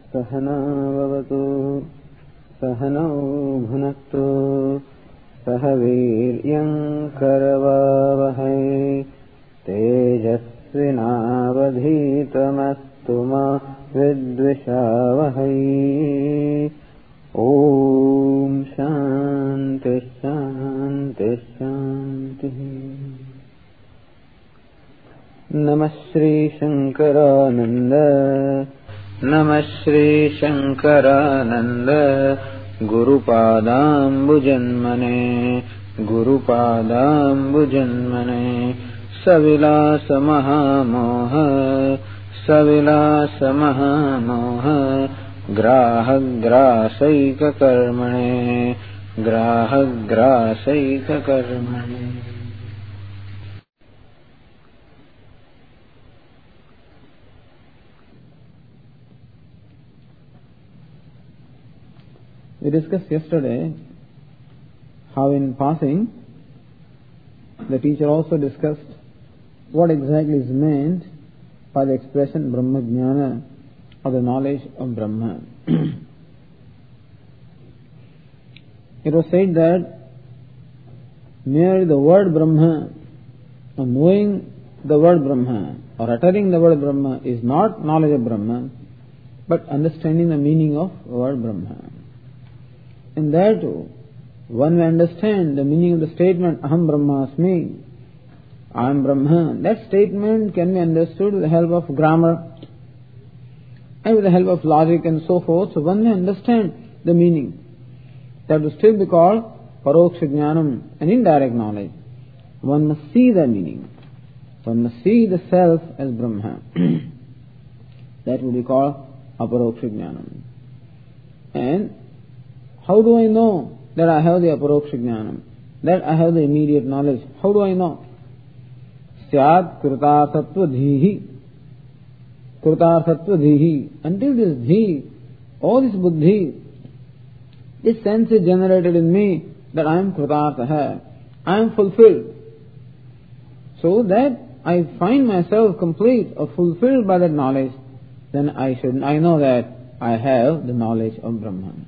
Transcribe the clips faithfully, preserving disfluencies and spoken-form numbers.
सहना भवतु सहनौ भुनक्तु सह वीर्यं करवावहै तेजस्विनावधीतमस्तु मा विद्विषावहै। ओम शांति शांति शांति। नमः श्री शंकरानंद नमः Shri Shankaranand गुरुपादाम्बुजन्मने गुरुपादाम्बुजन्मने सविलास महामोह सविलास महामोह ग्राहग्रासैककर्मणे ग्राहग्रासैककर्मणे। We discussed yesterday how in passing the teacher also discussed what exactly is meant by the expression Brahma Jnana, or the knowledge of Brahma. It was said that merely the word Brahma, or knowing the word Brahma, or uttering the word Brahma is not knowledge of Brahma, but understanding the meaning of the word Brahma. And there too, one may understand the meaning of the statement Aham Brahmasmi, I am Brahma. That statement can be understood with the help of grammar and with the help of logic and so forth. So one may understand the meaning. That will still be called Paroksha Jnanam, an indirect knowledge. One must see the meaning. One must see the self as Brahma. That will be called Aparoksha Jnanam. And how do I know that I have the Aparoksha Jnanam, that I have the immediate knowledge? How do I know? Syat Kritarthatva Dhihi. Kritarthatva Dhihi. Until this Dhi, all this Buddhi, this sense is generated in me that I am Kritartha, I am fulfilled. So that I find myself complete or fulfilled by that knowledge, then I should, I know that I have the knowledge of Brahman.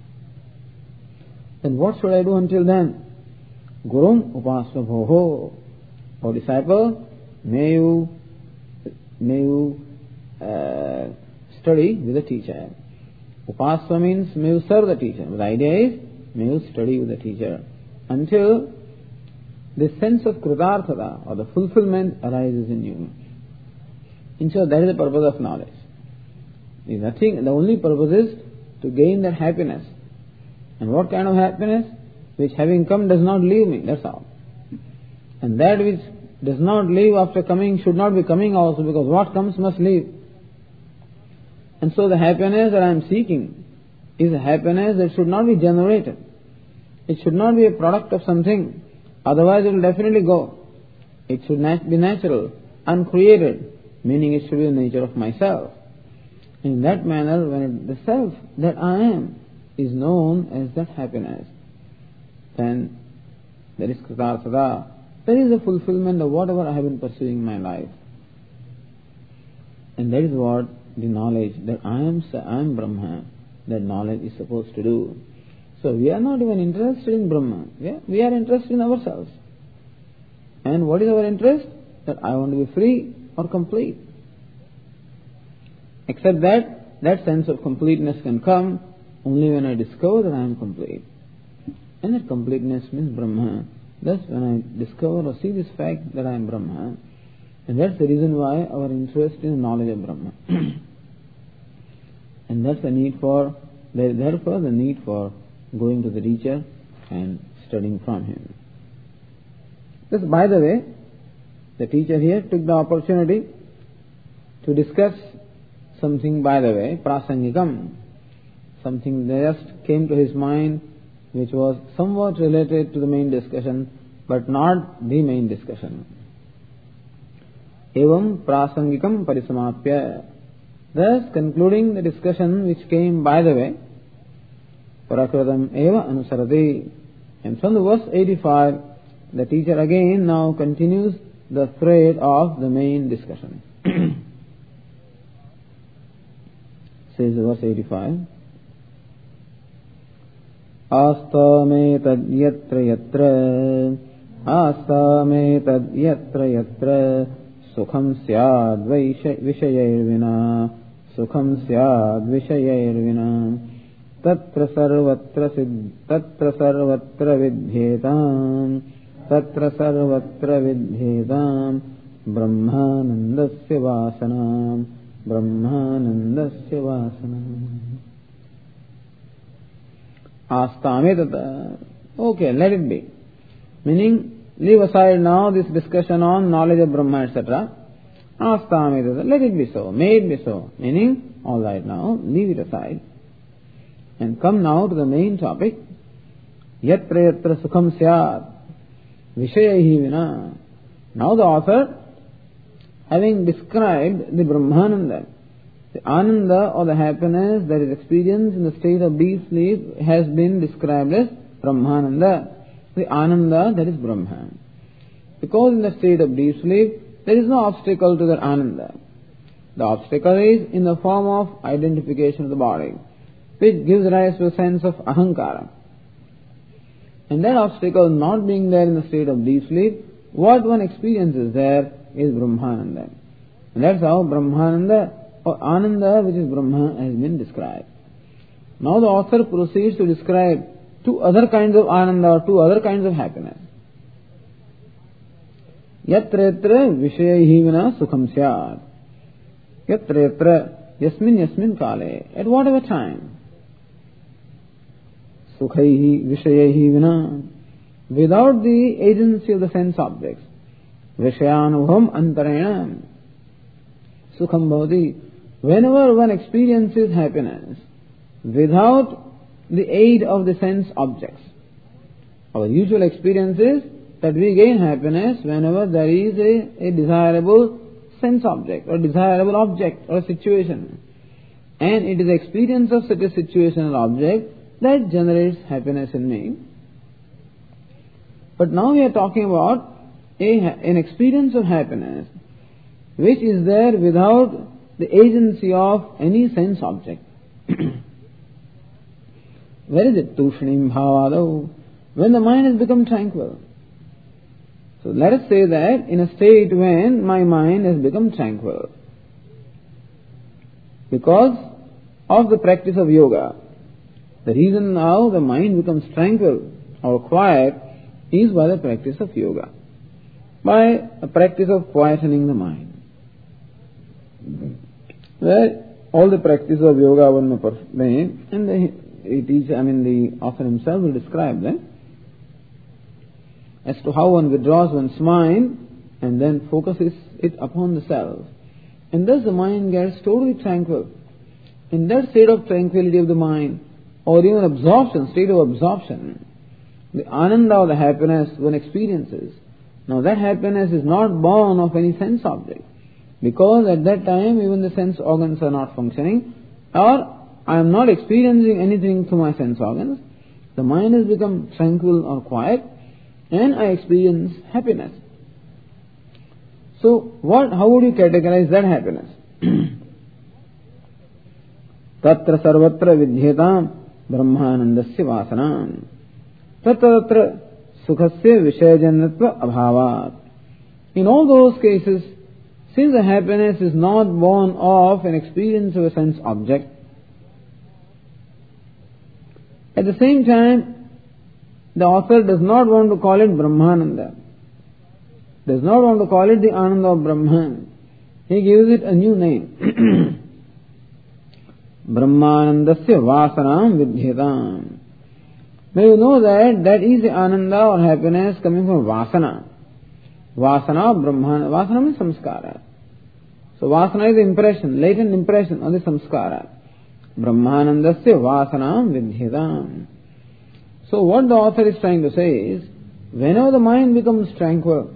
Then what should I do until then? Gurum upasva bhoho. O disciple, may you, may you uh, study with the teacher. Upasva means may you serve the teacher. The idea is may you study with the teacher until the sense of kritarthata or the fulfillment arises in you. And so that is the purpose of knowledge. There is nothing, the only purpose is to gain that happiness. And what kind of happiness? Which having come does not leave me, that's all. And that which does not leave after coming should not be coming also, because what comes must leave. And so the happiness that I am seeking is a happiness that should not be generated. It should not be a product of something, otherwise it will definitely go. It should nat- be natural, uncreated, meaning it should be the nature of myself. In that manner, when it, the self that I am is known as that happiness, then there is kritarthata. There is a fulfillment of whatever I have been pursuing in my life. And that is what the knowledge that I am, I am Brahma, that knowledge is supposed to do. So we are not even interested in Brahma. Yeah? We are interested in ourselves. And what is our interest? That I want to be free or complete. Except that, that sense of completeness can come only when I discover that I am complete. And that completeness means Brahma. Thus, when I discover or see this fact that I am Brahma, and that's the reason why our interest in the knowledge of Brahma. And that's the need for, therefore the need for going to the teacher and studying from him. Thus, by the way, the teacher here took the opportunity to discuss something by the way, prasangikam, something that just came to his mind which was somewhat related to the main discussion, but not the main discussion. Evam prasangikam parisamapya. Thus, concluding the discussion which came by the way, prakritam eva anusarati. And from the verse eighty-five, the teacher again now continues the thread of the main discussion. says verse eighty-five. Astame tad yatra yatra, astame tad yatra yatra, sukham syad vishayair vina, sukham syad vishayair vina, tatra sarvatra sid, tatra sarvatra vidhyetam, tatra sarvatra vidhyetam, brahmanandasya vasanam, brahmanandasya vasanam. Astame tata. Okay, let it be. Meaning, leave aside now this discussion on knowledge of Brahma, et cetera. Astame tata. Let it be so. May it be so. Meaning, all right now, leave it aside. And come now to the main topic. Yatra yatra sukham syat, vishayahi vina. Now the author, having described the Brahmananda, the Ananda or the happiness that is experienced in the state of deep sleep has been described as Brahmananda, the Ananda that is Brahman. Because in the state of deep sleep, there is no obstacle to that Ananda. The obstacle is in the form of identification of the body, which gives rise to a sense of ahankara. And that obstacle not being there in the state of deep sleep, what one experiences there is Brahmananda. And that's how Brahmananda or Ananda, which is Brahma, has been described. Now the author proceeds to describe two other kinds of Ananda or two other kinds of happiness. Yatra yatra vishayahi vina sukham syat. Yatra yatra yasmin yasmin kale. At whatever time. Sukhaihi vishayahi vina. Without the agency of the sense objects. Vishayanubham antarena. Sukham bhavati. Whenever one experiences happiness without the aid of the sense objects, our usual experience is that we gain happiness whenever there is a, a desirable sense object or desirable object or situation. And it is the experience of such a situation or object that generates happiness in me. But now we are talking about a, an experience of happiness which is there without the agency of any sense object. Where is it? Tushnim bhavado. When the mind has become tranquil. So let us say that in a state when my mind has become tranquil, because of the practice of yoga, the reason now the mind becomes tranquil or quiet is by the practice of yoga, by a practice of quietening the mind. Where all the practice of yoga one may perform, and the, it is, I mean, the author himself will describe them as to how one withdraws one's mind and then focuses it upon the self, and thus the mind gets totally tranquil. In that state of tranquility of the mind, or even absorption, state of absorption, the ananda or the happiness one experiences. Now that happiness is not born of any sense object, because at that time even the sense organs are not functioning, or I am not experiencing anything through my sense organs. The mind has become tranquil or quiet, and I experience happiness. So what? How would you categorize that happiness? Tatra sarvatra vidhyetam brahmanandasya vasanam. Tatra tatra sukhasya vishayajanyatva abhavat. In all those cases, since the happiness is not born of an experience of a sense object, at the same time, the author does not want to call it Brahmananda, does not want to call it the Ananda of Brahman. He gives it a new name. Brahmanandasya vasanam vidhyetam. Now you know that that is the Ananda or happiness coming from Vasana. Vasana, Brahmana. Vasana means samskara. So Vasana is the impression, latent impression of the samskara. Brahmanandasya vasanam vidhyetam. So what the author is trying to say is, whenever the mind becomes tranquil,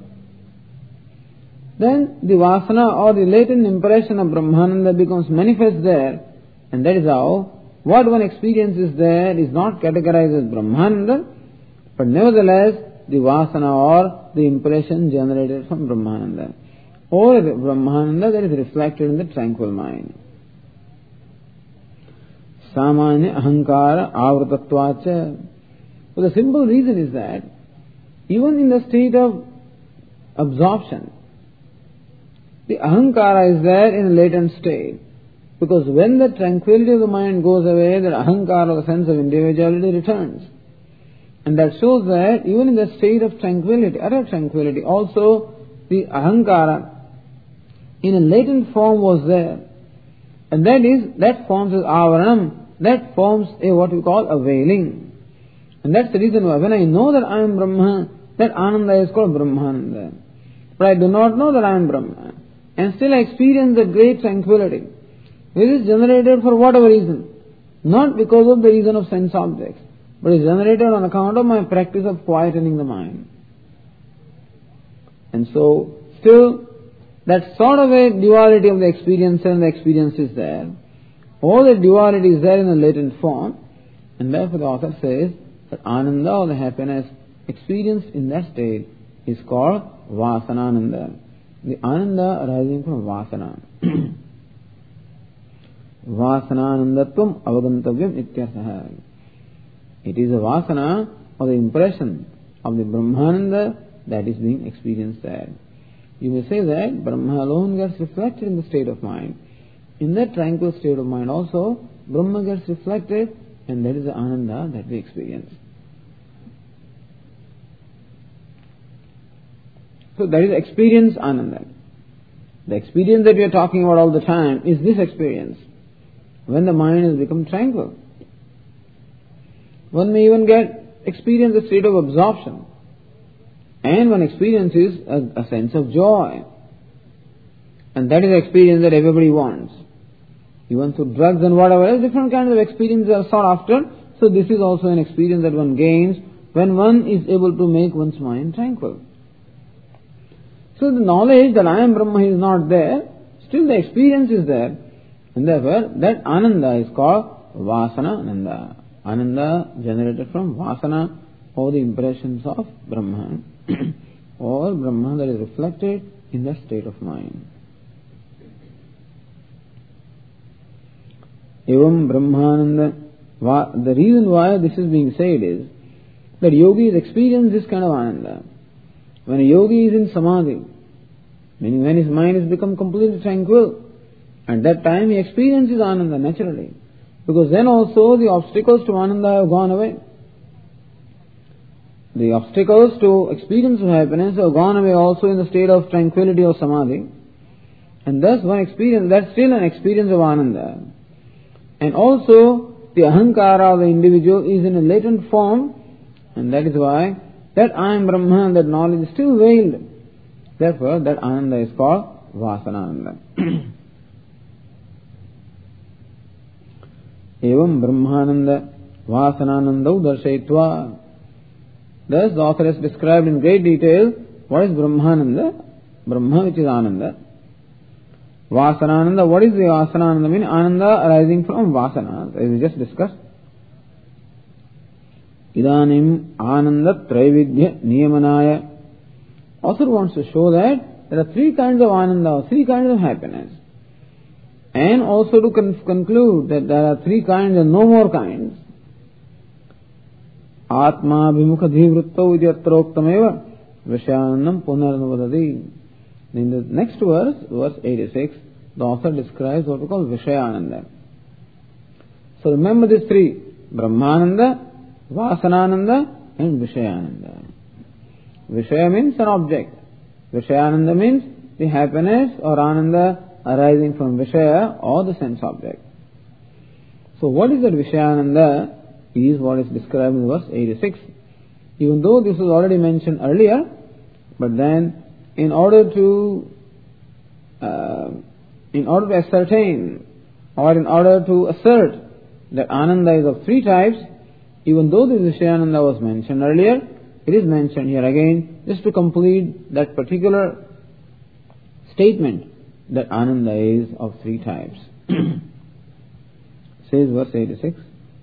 then the vasana or the latent impression of Brahmananda becomes manifest there, and that is how what one experiences there is not categorized as Brahmananda, but nevertheless the vasana or the impression generated from Brahmananda, or the Brahmananda that is reflected in the tranquil mind. samanya ahankara avrutatvacha. So the simple reason is that even in the state of absorption, the ahankara is there in a latent state. Because when the tranquility of the mind goes away, the ahankara, the sense of individuality, returns. And that shows that even in the state of tranquility, utter tranquility, also the ahankara in a latent form was there. And that is, that forms as avaranam, that forms a what we call a veiling. And that's the reason why when I know that I am Brahma, that Ananda is called Brahmananda. But I do not know that I am Brahma. And still I experience the great tranquility, which is generated for whatever reason. Not because of the reason of sense objects, but is generated on account of my practice of quietening the mind. And so, still, that sort of a duality of the experience and the experience is there. All the duality is there in a latent form, and therefore the author says that Ananda, or the happiness experienced in that state, is called Vasanananda. The Ananda arising from Vasana. Vasananandatvam avagantavyam ityartha. It is a Vasana, or the impression of the Brahmananda that is being experienced there. You may say that Brahma alone gets reflected in the state of mind. In that tranquil state of mind also, Brahma gets reflected, and that is the Ananda that we experience. So that is experience Ananda. The experience that we are talking about all the time is this experience, when the mind has become tranquil. One may even get experience a state of absorption, and one experiences a, a sense of joy. And that is the experience that everybody wants. Even through drugs and whatever else, different kinds of experiences are sought after. So this is also an experience that one gains when one is able to make one's mind tranquil. So the knowledge that I am Brahma is not there, still the experience is there. And therefore, that Ananda is called Vasana Ananda. Ananda generated from Vasana, or the impressions of Brahma, or Brahma that is reflected in that state of mind. Evam Brahmananda. The reason why this is being said is that yogis experience this kind of Ananda. When a yogi is in Samadhi, meaning when his mind has become completely tranquil, at that time he experiences Ananda naturally. Because then also the obstacles to Ananda have gone away. The obstacles to experience of happiness have gone away also in the state of tranquility or Samadhi. And thus one experience, that's still an experience of Ananda. And also the ahankara of the individual is in a latent form, and that is why that I am Brahma, that knowledge is still veiled. Therefore that Ananda is called Vasanananda. Evam Brahmananda Vasananandau darshayitva. Thus the author has described in great detail what is Brahmananda, Brahma which is Ananda. Vasanananda, what is the Vasanananda mean? Ananda arising from Vasana, as we just discussed. Idanim Ananda Traividya Niyamanaya. Author wants to show that there are three kinds of Ananda, three kinds of happiness. And also to con- conclude that there are three kinds and no more kinds. Atma Bhimukha Dhivruttau Idyatroktameva Vishyanam Punarnavadadi. In the next verse, verse eighty-six, the author describes what we call Vishayananda. So remember these three: Brahmananda, Vasanananda, and Vishayananda. Vishaya means an object. Vishayananda means the happiness or Ananda arising from Vishaya or the sense object. So what is that Vishayananda is what is described in verse eighty-six. Even though this was already mentioned earlier, but then in order to uh, in order to ascertain or in order to assert that Ananda is of three types, even though this Vishayananda was mentioned earlier, it is mentioned here again just to complete that particular statement that Ananda is of three types. Says verse eighty-six.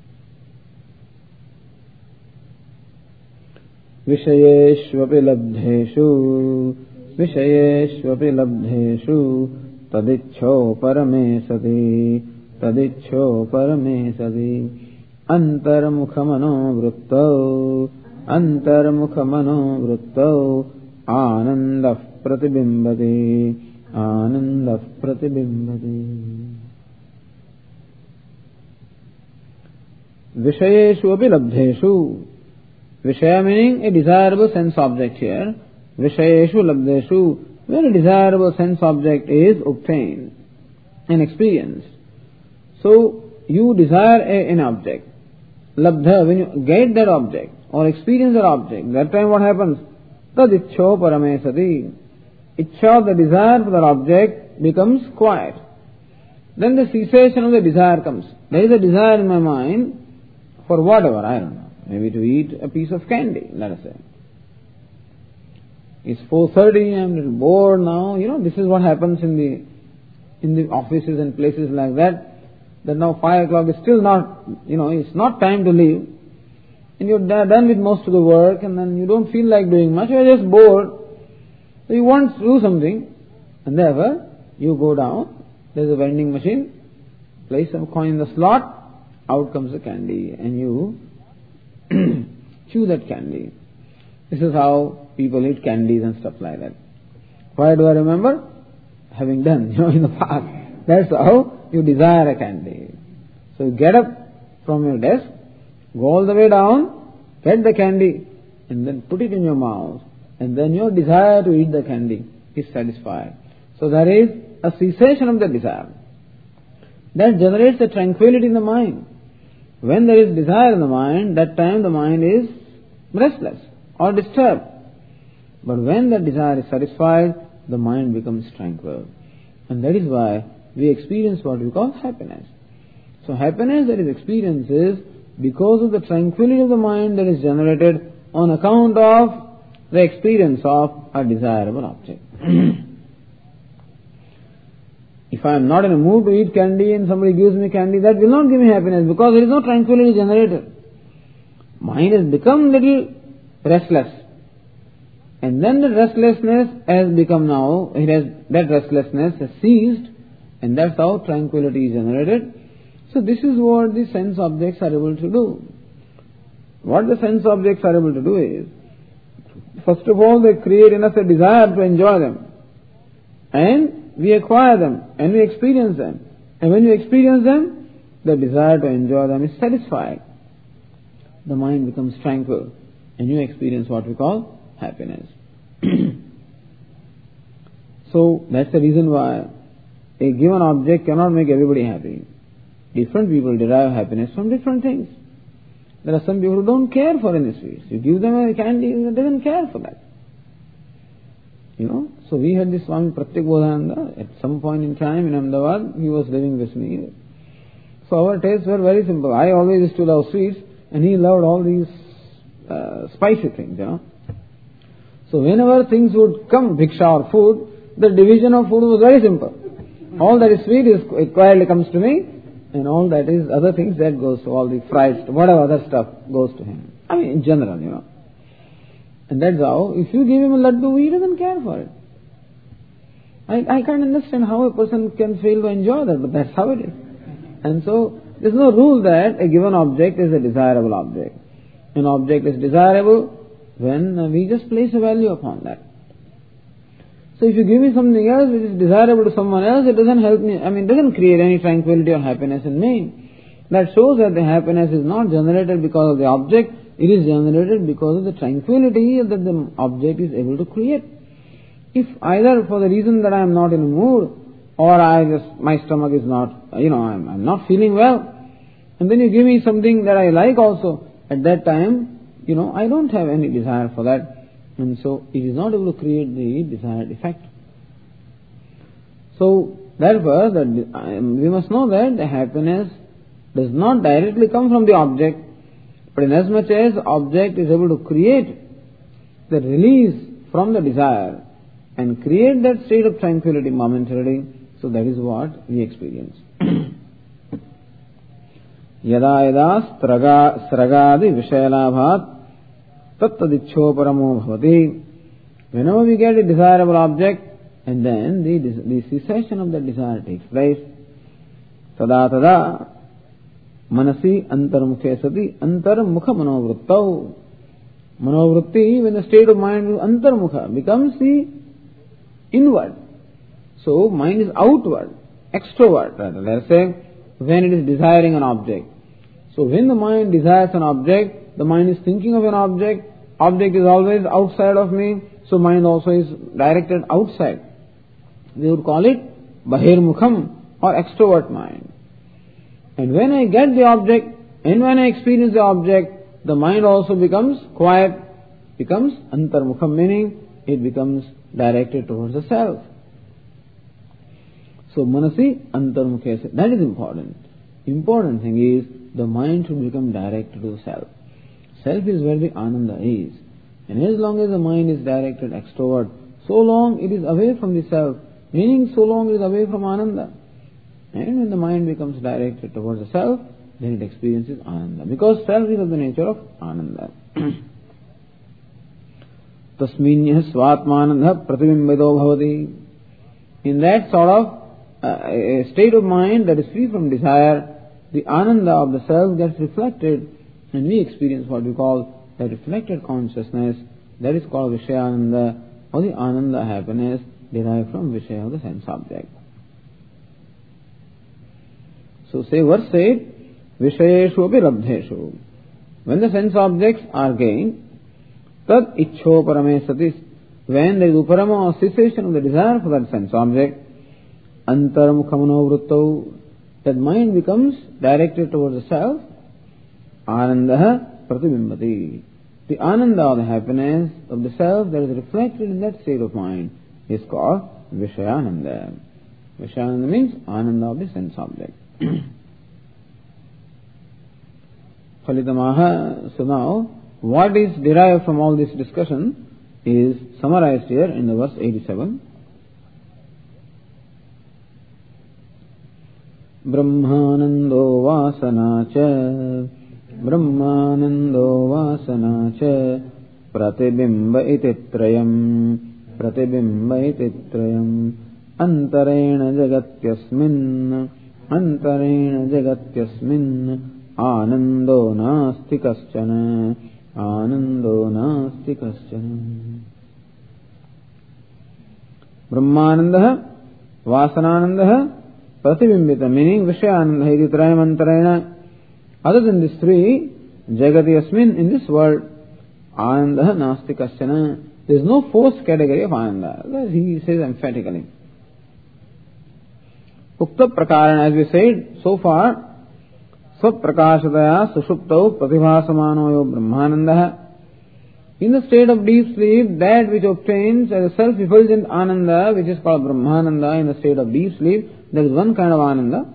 Vishayeshvapi labdheshu Vishayeshvapi labdheshu Tadichho parame sati tadichho parame sadi. Antarmukha mano vrittau, antarmukha mano vrittau, ananda pratibimbati, ananda pratibimbati. Vishayeshu api labdheshu. Vishaya meaning a desirable sense object here. Vishayeshu labdheshu, when a desirable sense object is obtained and experienced. So, you desire a, an object. Labdha, when you get that object or experience that object, that time what happens? Tadichho parame sati. Ichha, the desire for that object, becomes quiet. Then the cessation of the desire comes. There is a desire in my mind for whatever, I don't know. Maybe to eat a piece of candy, let us say. It's four thirty, I'm a little bored now. You know, this is what happens in the in the offices and places like that. That now five o'clock is still not, you know, it's not time to leave. And you're done with most of the work and then you don't feel like doing much, you're just bored. So you want to do something. And therefore, you go down, there's a vending machine, place some coin in the slot, out comes the candy and you chew that candy. This is how people eat candies and stuff like that. Why do I remember? Having done, you know, in the past. That's how you desire a candy. So you get up from your desk, go all the way down, get the candy, and then put it in your mouth. And then your desire to eat the candy is satisfied. So there is a cessation of the desire. That generates a tranquility in the mind. When there is desire in the mind, that time the mind is restless or disturbed. But when the desire is satisfied, the mind becomes tranquil. And that is why we experience what we call happiness. So happiness that is experienced is because of the tranquility of the mind that is generated on account of the experience of a desirable object. If I am not in a mood to eat candy and somebody gives me candy, that will not give me happiness because there is no tranquility generated. Mind has become little restless. And then the restlessness has become now, it has, that restlessness has ceased, and that's how tranquility is generated. So this is what the sense objects are able to do. What the sense objects are able to do is, first of all, they create in us a desire to enjoy them. And we acquire them and we experience them. And when you experience them, the desire to enjoy them is satisfied. The mind becomes tranquil and you experience what we call happiness. So that's the reason why a given object cannot make everybody happy. Different people derive happiness from different things. There are some people who don't care for any sweets. You give them a candy, they don't care for that. You know, so we had this Swami Pratyek Bodhananda at some point in time in Ahmedabad. He was living with me. So our tastes were very simple. I always used to love sweets and he loved all these uh, spicy things, you know. So whenever things would come, bhiksha or food, the division of food was very simple. All that is sweet is quietly comes to me and all that is other things that goes to all the fried, whatever other stuff goes to him. I mean in general, you know. And that's how, if you give him a laddu, he doesn't care for it. I, I can't understand how a person can fail to enjoy that, but that's how it is. And so, there's no rule that a given object is a desirable object. An object is desirable when we just place a value upon that. So if you give me something else which is desirable to someone else, it doesn't help me, I mean, it doesn't create any tranquility or happiness in me. That shows that the happiness is not generated because of the object, it is generated because of the tranquility that the object is able to create. If either for the reason that I am not in a mood, or I just, my stomach is not, you know, I'm, I'm not feeling well, and then you give me something that I like also, at that time, you know, I don't have any desire for that, and so it is not able to create the desired effect. So, therefore, the, we must know that the happiness does not directly come from the object, but inasmuch as the object is able to create the release from the desire and create that state of tranquility momentarily, so that is what we experience. Yada yada sragadi vishayalabhat tattadichho paramo bhavati. Whenever we get a desirable object, and then the, the cessation of that desire takes place. tada tada manasi antarmukhe sati antarmukha manovrittau. Manovritti, when the state of mind is antarmukha, becomes the inward. So mind is outward, extrovert rather. Let us say when it is desiring an object. So when the mind desires an object, the mind is thinking of an object. Object is always outside of me, so mind also is directed outside. We would call it bahirmukham or extrovert mind. And when I get the object and when I experience the object, the mind also becomes quiet, becomes antarmukham, meaning it becomes directed towards the self. So manasi antarmukhe, that is important. Important thing is the mind should become directed to the self. Self is where the ananda is. And as long as the mind is directed extrovert, so long it is away from the self, meaning so long it is away from ananda. And when the mind becomes directed towards the self, then it experiences ananda. Because self is of the nature of ananda. Tasminyah svatmananda pratibimbido bhavati. In that sort of uh, a state of mind that is free from desire, the ananda of the self gets reflected, and we experience what we call the reflected consciousness. That is called Vishayananda, or the ananda happiness derived from Vishaya, of the sense object. So say verse eight, Vishayeshu api rabdheshu. When the sense objects are gained, tad ichho parame satis. When there is uparama or cessation of the desire for that sense object, antarmukhamano vrittau, that mind becomes directed towards the self, anandaha pratibimbati. The ananda, or the happiness of the self that is reflected in that state of mind, is called Vishayananda. Vishayananda means ananda of the sense object. Phalitamaha. So now, what is derived from all this discussion is summarized here in the verse eighty-seven. Brahmanando vasana cha, Brahmanando vasana cha, pratibimba iti trayam, pratibimba iti trayam, antarena jagatyasmin, antarena jagatyasmin, anando nasti kaschana, anando nasti kaschana. Brahmananda, Vasanananda, Pratibimbita, meaning Vishayananda, iti trayam antarena. Other than these three, Jagati Asmin, in this world, Ananda nasti kaschana. There is no fourth category of Ananda. That he says emphatically. Ukta prakarana, as we said so far, Svaprakashataya sushuptau pratibhasamanoyo brahmananda. In the state of deep sleep, that which obtains as a self-effulgent ananda, which is called brahmananda, in the state of deep sleep, there is one kind of ananda.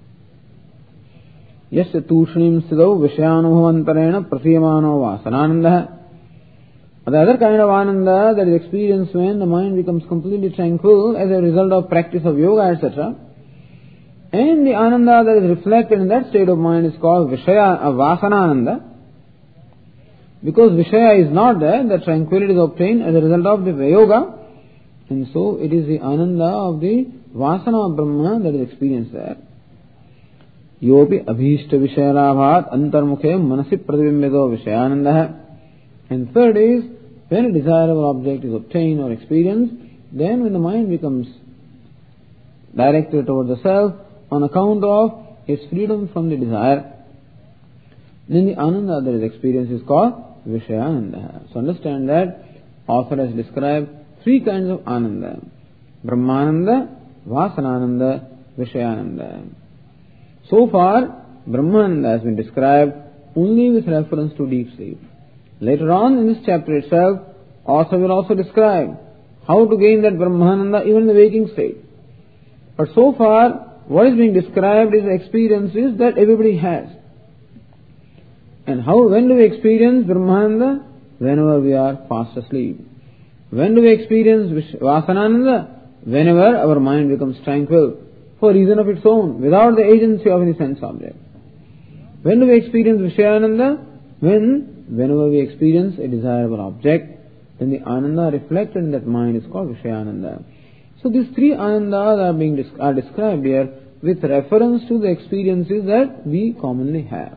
Yasya tushnim siddhau vishayanubhavantarena prathiyamano vasanananda. The other kind of ananda that is experienced when the mind becomes completely tranquil as a result of practice of yoga, et cetera. And the ananda that is reflected in that state of mind is called Vishaya, uh, Vasanananda. Because Vishaya is not there, the tranquility is obtained as a result of the yoga. And so it is the ananda of the Vasana of Brahma that is experienced there. Yopi abhishta vishayalabhat antarmukhe manasi pratibimbido vishayananda. And third is, when a desirable object is obtained or experienced, then when the mind becomes directed towards the self on account of its freedom from the desire, then the ananda that is experienced is called Vishayananda. So understand that author has described three kinds of ananda: Brahmananda, Vasanananda, Vishayananda. So far, Brahmananda has been described only with reference to deep sleep. Later on in this chapter itself, author will also describe how to gain that Brahmananda even in the waking state. But so far, what is being described is experiences that everybody has. And how, when do we experience Brahmananda? Whenever we are fast asleep. When do we experience Vasanananda? Whenever our mind becomes tranquil, for reason of its own, without the agency of any sense object. When do we experience Vishayananda? When, whenever we experience a desirable object, then the ananda reflected in that mind is called Vishayananda. So these three anandas are being are described here with reference to the experiences that we commonly have.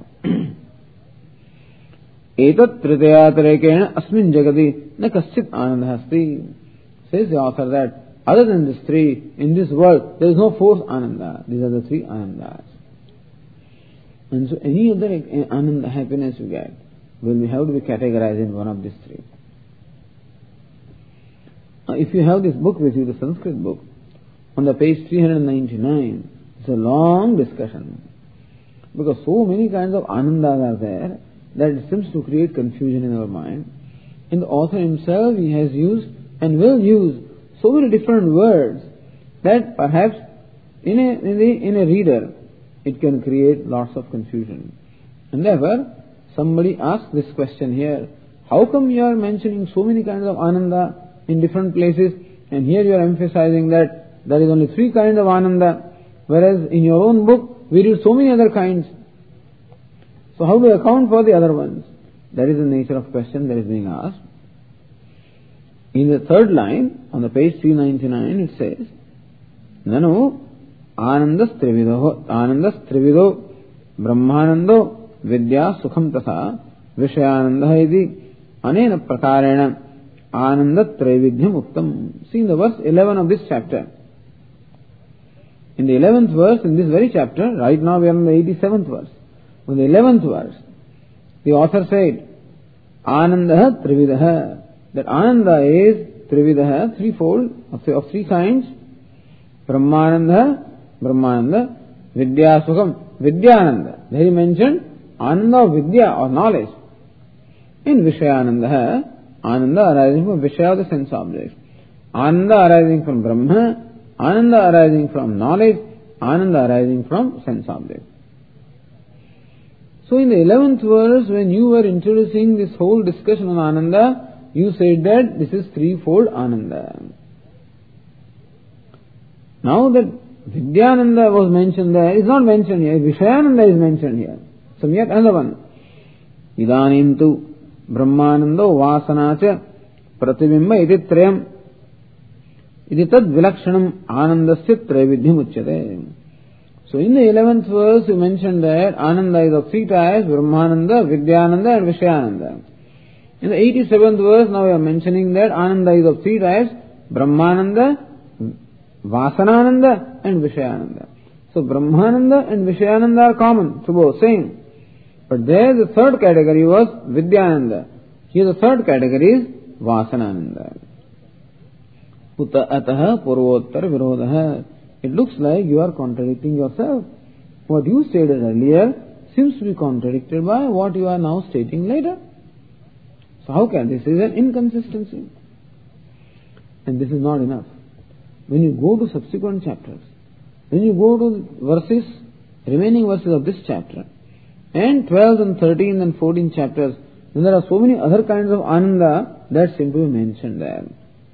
Etat tritayatarekena asmin jagati na kaschit ananda hasti. Says the author that other than these three, in this world, there is no fourth ananda. These are the three anandas. And so any other ananda happiness you get will be, have to be categorized in one of these three. Now, if you have this book with you, the Sanskrit book, on the page three ninety-nine, it's a long discussion. Because so many kinds of anandas are there that it seems to create confusion in our mind. And the author himself, he has used and will use so many different words that perhaps in a, in a, in a reader it can create lots of confusion. And therefore, somebody asked this question here, how come you are mentioning so many kinds of ananda in different places, and here you are emphasizing that there is only three kinds of ananda, whereas in your own book we read so many other kinds. So how do you account for the other ones? That is the nature of question that is being asked. In the third line, on the page three ninety-nine, it says, Nanu anandas trivido, anandas trivido, brahmanando, vidya sukham tasa, vishayananda iti, anena prakarena, ananda traividhyam uktam. See in the verse eleven of this chapter. In the eleventh verse, in this very chapter, right now we are in the eighty-seventh verse. In the eleventh verse, the author said, Ananda trividaha. That Ananda is trividaha, threefold, of, of three kinds. Brahmananda, Brahmananda, Vidya Sukham, Vidyananda. There he mentioned Ananda of Vidya or knowledge. In Vishayananda, Ananda arising from Vishaya of the sense objects. Ananda arising from Brahma, Ananda arising from knowledge, Ananda arising from sense objects. So in the eleventh verse, when you were introducing this whole discussion on Ananda, you said that this is threefold Ananda. Now that Vidyananda was mentioned there, is not mentioned here. Vishayananda is mentioned here. So yet another one. Idanim tu Brahmanando Vasanacha Pratibimba iti trayam iti tad vilakshanam anandasya traividhyam uchyate. So in the eleventh verse you mentioned that Ananda is of three types, Brahmananda, Vidyananda and Vishayananda. In the eighty-seventh verse now we are mentioning that Ananda is of three types, Brahmananda, Vasanananda and Vishayananda. So Brahmananda and Vishayananda are common to both, same. But there the third category was Vidyananda. Here the third category is Vasanananda. Uta ataha purvottar virodha. It looks like you are contradicting yourself. What you stated earlier seems to be contradicted by what you are now stating later. So how can this is an inconsistency? And this is not enough. When you go to subsequent chapters, when you go to verses, remaining verses of this chapter, and twelfth and thirteenth and fourteenth chapters, then there are so many other kinds of ananda that seem to be mentioned there.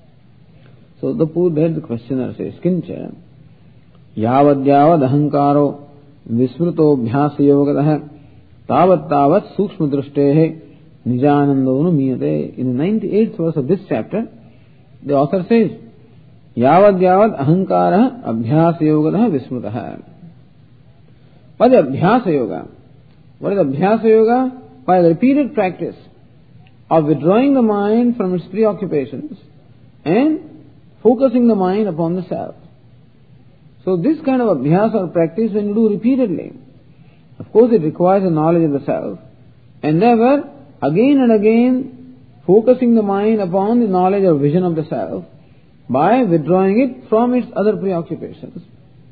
So the poor there the questioner says, Kincha, Yavad yavad ahankaro vismruto bhyasa yogatah tavat tavat sukshma drushtehe nijanandonu miyate. In the ninety-eighth verse of this chapter, the author says, Yavad yavad ahankara abhyasa yogatah vismrutah. What is abhyasa yoga? What is abhyasa yoga? By the repeated practice of withdrawing the mind from its preoccupations and focusing the mind upon the self. So this kind of abhyasa or practice when you do repeatedly, of course it requires a knowledge of the self, and therefore again and again focusing the mind upon the knowledge or vision of the self by withdrawing it from its other preoccupations.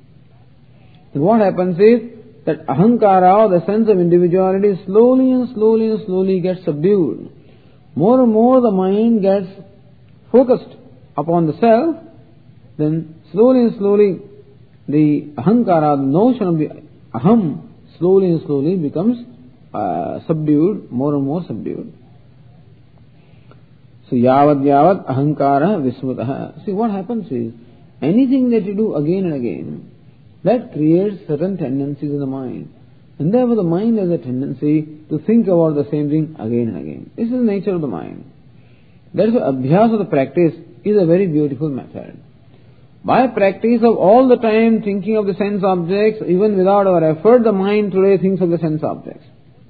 And what happens is that ahankara, or the sense of individuality, slowly and slowly and slowly gets subdued. More and more the mind gets focused upon the self, then slowly and slowly the ahankara, the notion of the aham, slowly and slowly becomes uh, subdued, more and more subdued. So yavad yavad ahankara vismutaha. See what happens is, anything that you do again and again, that creates certain tendencies in the mind. And therefore the mind has a tendency to think about the same thing again and again. This is the nature of the mind. That is why abhyasa of the practice is a very beautiful method. By practice of all the time thinking of the sense objects, even without our effort, the mind today thinks of the sense objects.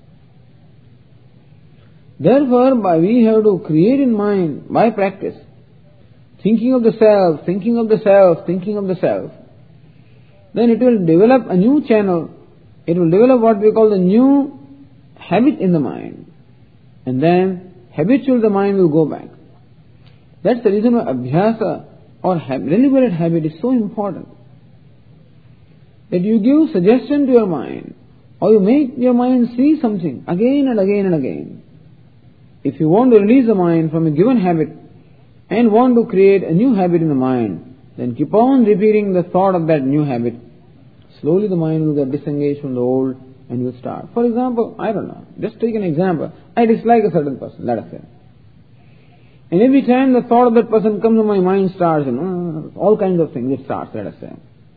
Therefore, by we have to create in mind, by practice, thinking of the self, thinking of the self, thinking of the self, then it will develop a new channel. It will develop what we call the new habit in the mind. And then, habitual the mind will go back. That's the reason why abhyasa or deliberate habit is so important. That you give suggestion to your mind, or you make your mind see something again and again and again. If you want to release the mind from a given habit and want to create a new habit in the mind, then keep on repeating the thought of that new habit. Slowly the mind will get disengaged from the old and will start. For example, I don't know, just take an example. I dislike a certain person, let us say. And every time the thought of that person comes to my mind starts, you know, all kinds of things, it starts, let us say.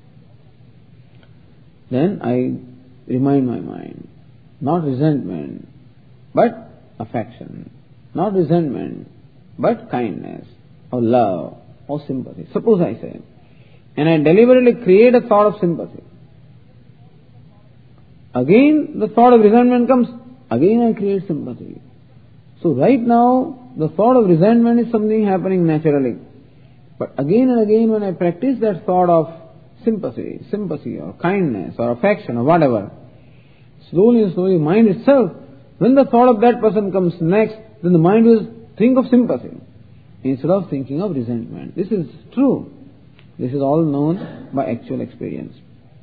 Then I remind my mind, not resentment, but affection. Not resentment, but kindness, or love, or sympathy. Suppose I say, and I deliberately create a thought of sympathy. Again, the thought of resentment comes, again I create sympathy. So right now, the thought of resentment is something happening naturally. But again and again when I practice that thought of sympathy, sympathy or kindness or affection or whatever, slowly and slowly mind itself, when the thought of that person comes next, then the mind will think of sympathy instead of thinking of resentment. This is true. This is all known by actual experience.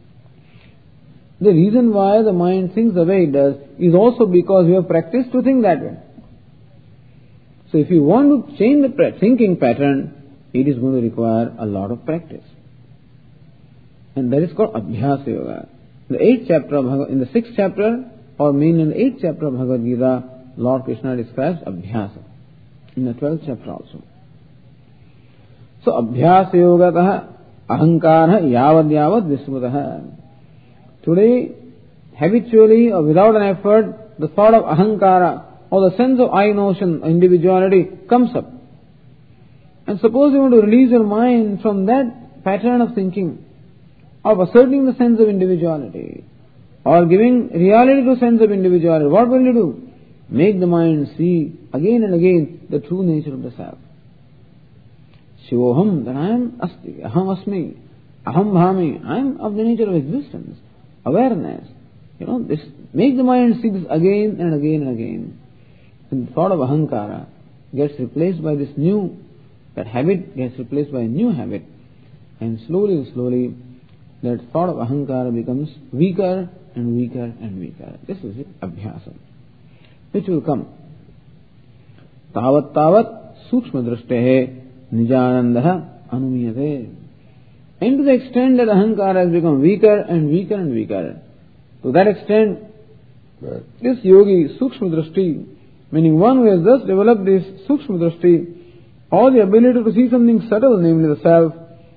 The reason why the mind thinks the way it does is also because we have practiced to think that way. So if you want to change the thinking pattern, it is going to require a lot of practice. And that is called Abhyasa Yoga. The eighth chapter of Bhagavad, in the sixth chapter, or mainly in the eighth chapter of Bhagavad Gita, Lord Krishna describes Abhyasa. In the twelfth chapter also. So Abhyasa Yogatah Ahankara Yavad Yavad Vismutah. Today, habitually or without an effort, the thought of Ahankara or the sense of I notion, individuality comes up. And suppose you want to release your mind from that pattern of thinking, of asserting the sense of individuality, or giving reality to sense of individuality, what will you do? Make the mind see again and again the true nature of the self. Shivoham, that I am asti, aham asmi, aham bhami, I am of the nature of existence, awareness. You know, this, make the mind see this again and again and again. And the thought of ahankara gets replaced by this new, that habit gets replaced by a new habit. And slowly and slowly, that thought of ahankara becomes weaker and weaker and weaker. This is it, abhyasa. Which will come. Tavat tavat sukshma drashtehe nijanandaha anumiyate. And to the extent that ahankara has become weaker and weaker and weaker, to that extent, this yogi, sukshma drashti, meaning one who has thus developed this sukshma drashti, or the ability to see something subtle, namely the self,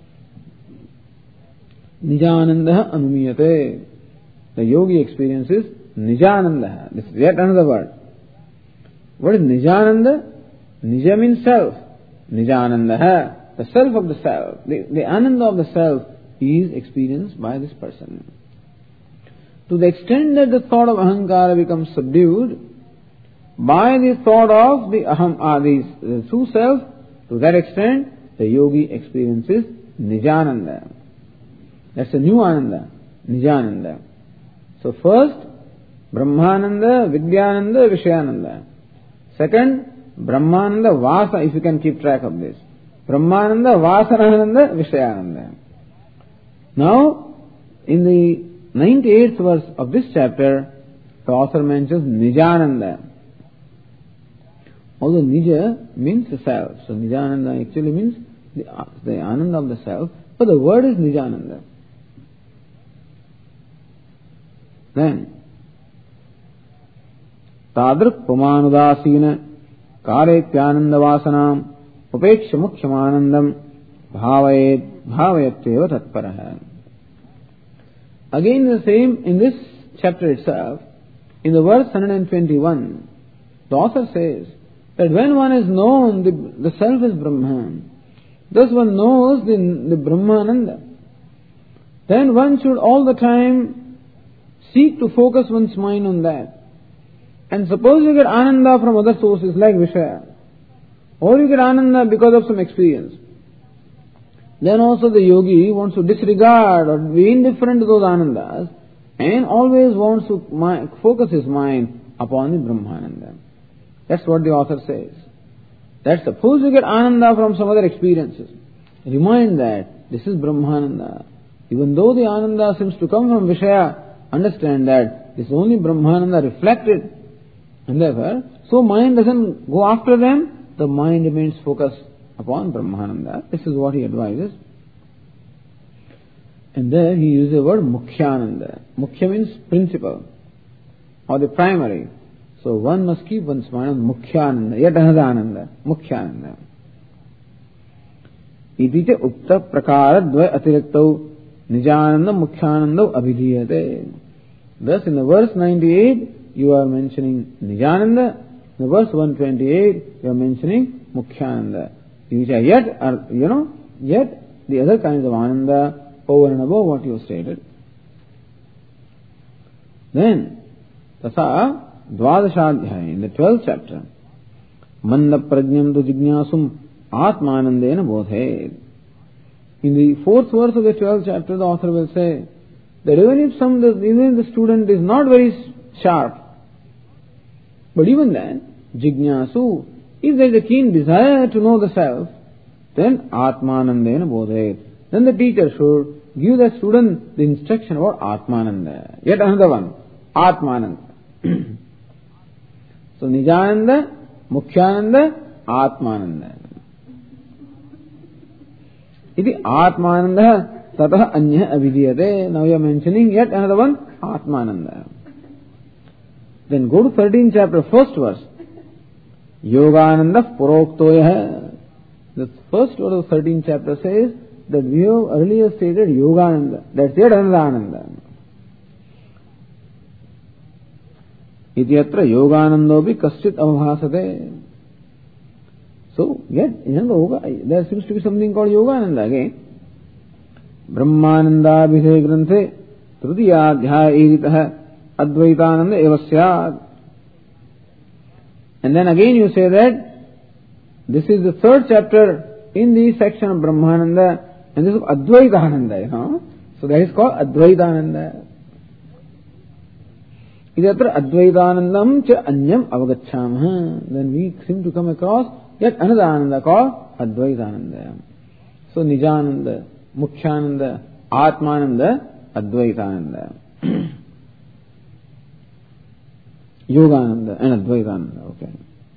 nijanandaha anumiyate. The yogi experiences nijanandaha. This is yet another word. What is nijananda? Nija means self. Nijanandaha, the self of the self, the, the ananda of the self is experienced by this person. To the extent that the thought of ahankara becomes subdued by the thought of the aham, uh, the, the true self, to that extent the yogi experiences nijananda. That's a new ananda, nijananda. So first, Brahmananda, Vidyananda, Vishayananda. Second, Brahmananda, Vasa, if you can keep track of this. Brahmananda, Vasanananda, Vishayananda. Now, in the ninety-eighth verse of this chapter, the author mentions Nijananda. Although Nija means the self, so Nijananda actually means the, the Ananda of the self, but the word is Nijananda. Then, Tadrak Pumanudasina Karetyananda Vasanam Upeksha Mukhyamanandam Bhavayet Bhavayatyeva Tatparaha. Again the same in this chapter itself, in the verse one hundred twenty-one, the author says that when one has known the, the self is Brahman, Thus one knows the, the Brahmananda. Then one should all the time seek to focus one's mind on that. And suppose you get Ananda from other sources like Vishaya, or you get Ananda because of some experience, then also the yogi wants to disregard or be indifferent to those Anandas and always wants to focus his mind upon the Brahmananda. That's what the author says. That suppose you get Ananda from some other experiences, remind that this is Brahmananda. Even though the Ananda seems to come from Vishaya, understand that this is only Brahmananda reflected. And therefore, so mind doesn't go after them, the mind remains focused upon Brahmananda. This is what he advises. And there he uses the word Mukhyananda. Mukhya means principal or the primary. So one must keep one's mind on Mukhyananda, yet another Ananda, Mukhyananda. Iti cha ukta prakara dvaya atiriktau nijananda mukhyananda abhidhiyate. Thus in the verse ninety-eight, you are mentioning Nijananda. In the verse one twenty-eight, you are mentioning Mukhyananda. Which are yet, are, you know, yet the other kinds of Ananda over and above what you stated. Then, Tasa Dvadashadhyaya, in the twelfth chapter, Manda Prajnam tu Jignasum Atmanandena Bodhe. In the fourth verse of the twelfth chapter, the author will say that even if some, even if the student is not very sharp, but even then, Jignasu, if there is a keen desire to know the self, then Atmanandena Bodhe. Then the teacher should give the student the instruction about Atmananda. Yet another one, Atmananda. So Nijananda, Mukhyananda, Atmananda. Iti Atmananda tatah anya abhidhiyate. Now we are mentioning yet another one, Atmananda. Then go to thirteenth chapter, first verse. Yogananda Puroktoya. The first verse of thirteenth chapter says that we have earlier stated Yogananda. That's yet another Ananda. Ityatra Yoganandopi kaschit avbhasate. So, yet, there seems to be something called Yogananda again. Brahmananda Abhidhe Granthe Trudiyadhyaya Editaha Advaitananda Evasyad. And then again you say that this is the third chapter in the section of Brahmananda, and this is Advaitananda, you know. So that is called Advaitananda. Idatra Advaitanandam cha anyam avagacchamaha. Then we seem to come across yet another Ananda called Advaitananda. So Nijananda, Mukhyananda, Atmananda, Advaitananda. Yogananda and Advaitananda. Okay.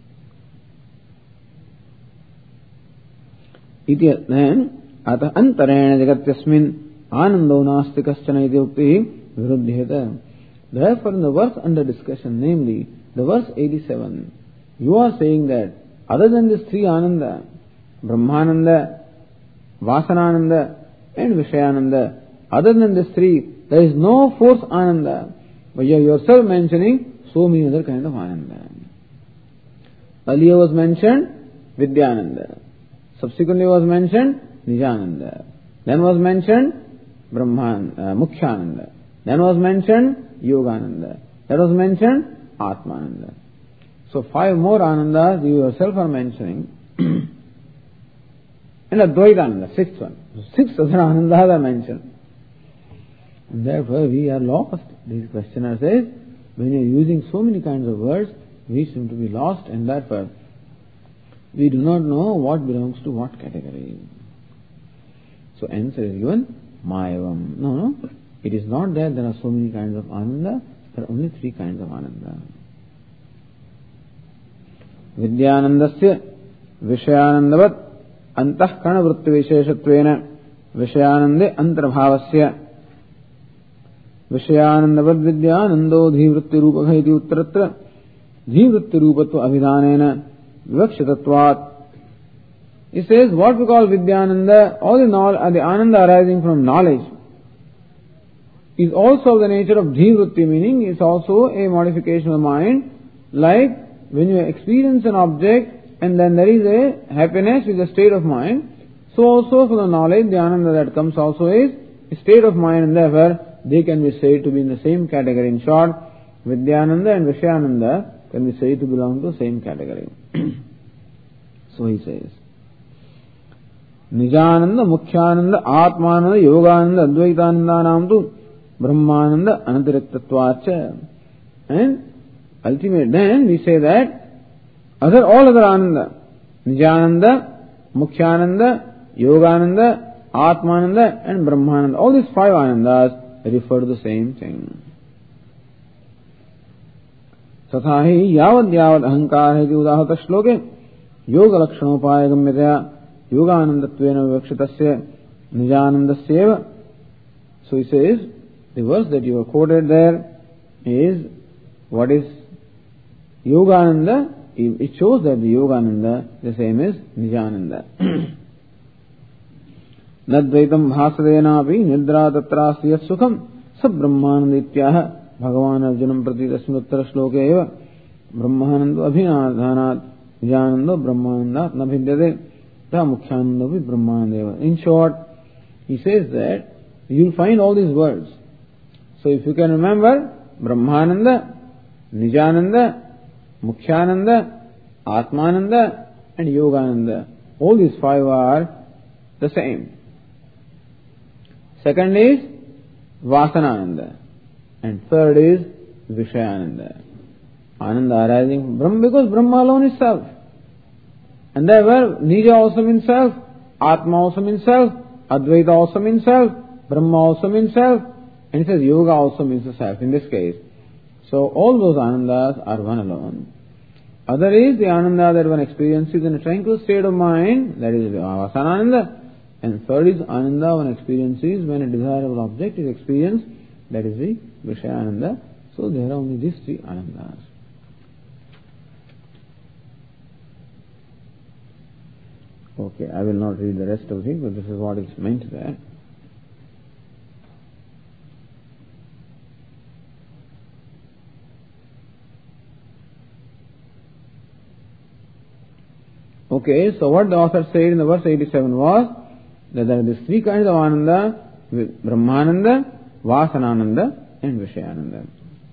Iti then atah antarena jagatyasmin anando nasti kaschana iti ukti viruddhyata. Therefore, in the verse under discussion, namely the verse eighty-seven, you are saying that other than these three Ananda, Brahmananda, Vasanananda, and Vishayananda, other than these three, there is no fourth Ananda. But you are yourself mentioning so many other kind of Ananda. Earlier was mentioned Vidyananda. Subsequently was mentioned Nijananda. Then was mentioned Brahman, uh, Mukhyananda. Then was mentioned Yogananda. That was mentioned Atmananda. So five more Anandas you yourself are mentioning. And Advaitananda, sixth one. Six other Anandas are mentioned. And therefore we are lost. This questioner says, when you are using so many kinds of words, we seem to be lost, and therefore we do not know what belongs to what category. So answer is given, Mayavam. No, no. It is not that there are so many kinds of Ananda, there are only three kinds of Ananda. Vidyanandasya Vishayanandavat Antah Kana Vritti Visheshatvena Vishayanande Antrabhavasya Vishayanandavad Vidyanando Dhivritti Rupakha iti Uttaratra Dhivritti Rupatva Abhidhanena Vivakshatatvat. He says what we call Vidyananda, all the knowledge, the Ananda arising from knowledge, is also of the nature of Dhivritti, meaning it's also a modification of the mind, like when you experience an object and then there is a happiness with a state of mind. So also for the knowledge, the Ananda that comes also is a state of mind, and therefore they can be said to be in the same category. In short, Vidyananda and Vishayananda can be said to belong to the same category. So he says, Nijananda, Mukhyananda, Atmananda, Yogananda, Advaitananda namtu Brahmananda Anatiraktatvacha. And ultimately then we say that other all other Ananda, Nijananda, Mukhyananda, Yogananda, Atmananda and Brahmananda, all these five Anandas refer to the same thing. तथाहि यावद् यावद् अहंकार है कि उदाहृत श्लोके योग लक्षणोपाय गम्यतया योगानंदत्वेन विवक्षितस्य निजानंदस्यैव. So he says the verse that you have quoted there is what is Yogananda. It shows that the Yogananda the same as Nijananda. Nadvaitam bhasadenapi nidra tatrasti yat sukham sab brahmananda ityah भगवान अर्जुनम प्रति तस्मिन्नुत्तर श्लोके एव ब्रह्मानंदो अभिनादानात् निजानंदो ब्रह्मानंदात् न भिद्यते तथा मुख्यानंदो भी ब्रह्मानंदेव. In short, he says that you will find all these words. So if you can remember Brahmananda, Nijananda, Mukhyananda, Atmananda and Yogananda, all these five are the same. Second is Vasanananda. And third is Vishayananda. Ananda arising from Brahma, because Brahma alone is self. And therefore, Nija also means self, Atma also means self, Advaita also means self, Brahma also means self, and he says Yoga also means the self in this case. So all those Anandas are one alone. Other is the Ananda that one experiences in a tranquil state of mind, that is Vasanananda. And third is Ananda one experiences when a desirable object is experienced, that is the Vishayananda. So there are only these three Anandas. Okay, I will not read the rest of it, but this is what is meant there. Okay, so what the author said in the verse eighty-seven was that there are these three kinds of Ananda: Brahmananda, Vasanananda and Vishayananda.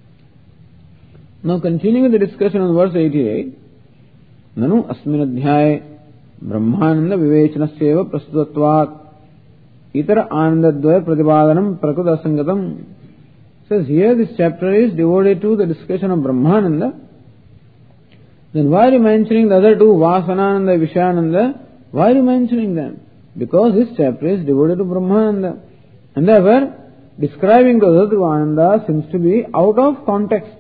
Now continuing with the discussion on verse eighty-eight, Nanu asmin adhyaye Brahmananda vivechanasyeva prastutvatvat itara anandadvaya pratipadanam prakrita asangatam. Says here this chapter is devoted to the discussion of Brahmananda. Then why are you mentioning the other two, Vasanananda, Vishayananda? Why are you mentioning them? Because this chapter is devoted to Brahmananda. And therefore, describing the other two Ananda seems to be out of context.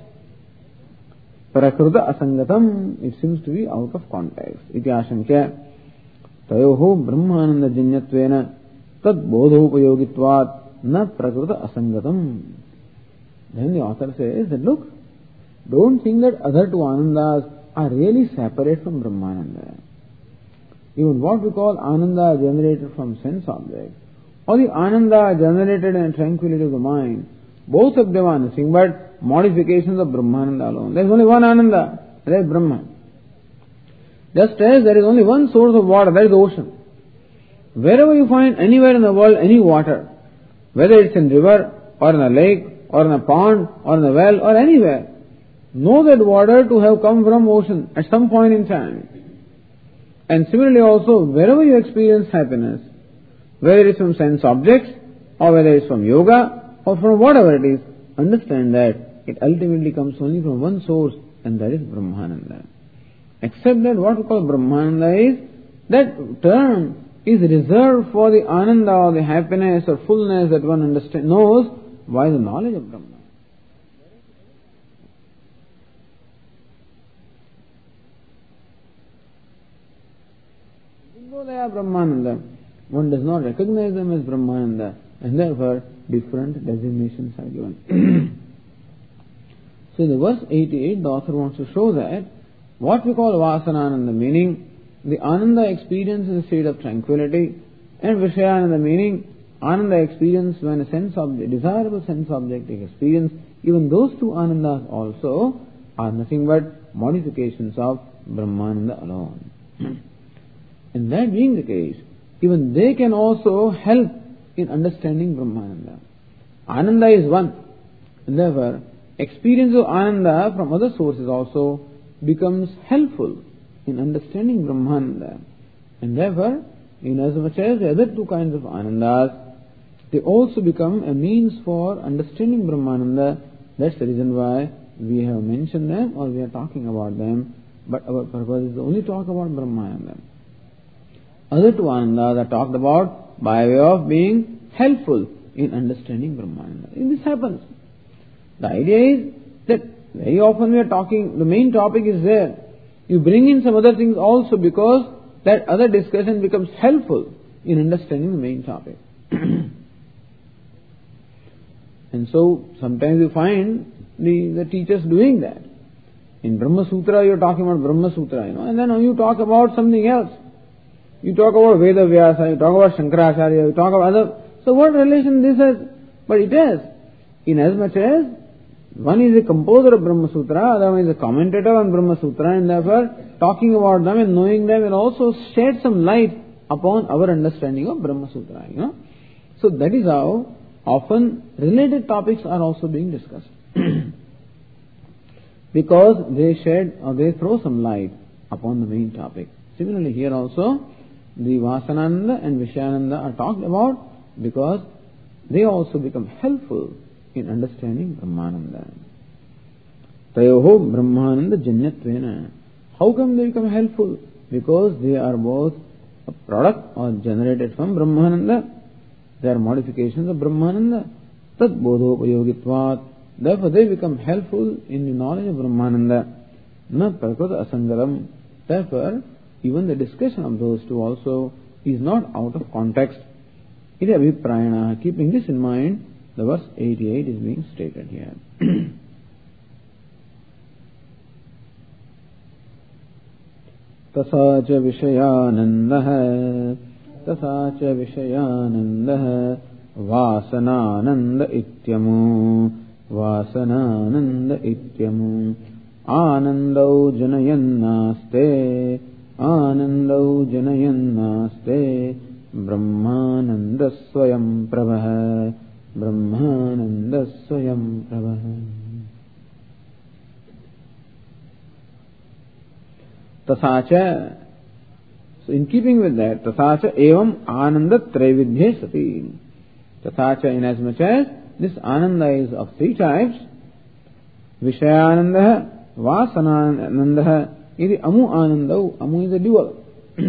Prakrita asangatam, it seems to be out of context. Iti ashankya tayoho brahmananda janyatvena tad bodhopayogitvat na prakrita asangatam. Then the author says that look, don't think that other two Anandas are really separate from Brahmananda. Even what we call Ananda generated from sense objects, or the Ananda generated in tranquility of the mind, both of them are nothing but modifications of Brahmananda alone. There is only one Ananda, that is Brahman. Just as there is only one source of water, that is the ocean. Wherever you find anywhere in the world any water, whether it's in river, or in a lake, or in a pond, or in a well, or anywhere, know that water to have come from ocean at some point in time. And similarly also, wherever you experience happiness, whether it's from sense objects, or whether it's from yoga, or from whatever it is, understand that it ultimately comes only from one source, and that is Brahmananda. Except that what we call Brahmananda is, that term is reserved for the Ananda or the happiness or fullness that one understands, knows by the knowledge of Brahman. Even though they are Brahmananda, one does not recognize them as Brahmananda, and therefore different designations are given. So in the verse eighty-eight, the author wants to show that what we call Vasanananda, meaning the Ananda experience in a state of tranquility, and Vishayananda, meaning Ananda experience when a sense object, desirable sense object is experienced, even those two Anandas also are nothing but modifications of Brahmananda alone. And that being the case, even they can also help in understanding Brahmananda. Ananda is one, and therefore experience of Ananda from other sources also becomes helpful in understanding Brahmananda. And therefore, in as much as the other two kinds of Anandas, they also become a means for understanding Brahmananda. That's the reason why we have mentioned them or we are talking about them. But our purpose is only to talk about Brahmananda. Other two Anandas are talked about by way of being helpful in understanding Brahmananda. And this happens. The idea is that very often we are talking, the main topic is there. You bring in some other things also because that other discussion becomes helpful in understanding the main topic. And so sometimes you find the, the teachers doing that. In Brahma Sutra you are talking about Brahma Sutra, you know, and then you talk about something else. You talk about Veda Vyasa, you talk about Shankaracharya, you talk about other. So what relation this has? But it has. In as much as one is a composer of Brahma Sutra, other one is a commentator on Brahma Sutra, and therefore talking about them and knowing them will also shed some light upon our understanding of Brahma Sutra, you know. So that is how often related topics are also being discussed. Because they shed or they throw some light upon the main topic. Similarly here also, the Vasananda and Vishayananda are talked about because they also become helpful in understanding Brahmananda. Tayoho Brahmananda Janyatvena. How come they become helpful? Because they are both a product or generated from Brahmananda. They are modifications of Brahmananda. Tat bodhopayogitvat. Therefore they become helpful in the knowledge of Brahmananda. Na prakrita asangaram. Therefore, even the discussion of those two also is not out of context. Iti abhiprayana. Keeping this in mind, the verse eighty-eight is being stated here. Tasa cha vishayanandah Tasa cha vishayanandah Vasanananda ityamu Vasanananda ityamu Anandau janayannaste Anandau janayannaste Brahmananda swayam prabha Brahmananda swayam prabha. Tasacha. So in keeping with that, Tasacha evam ananda traividhe sati. Tasacha, inasmuch as this ananda is of three types. Vishayananda, Vasanananda, iti amu anandau. Amu is a dual.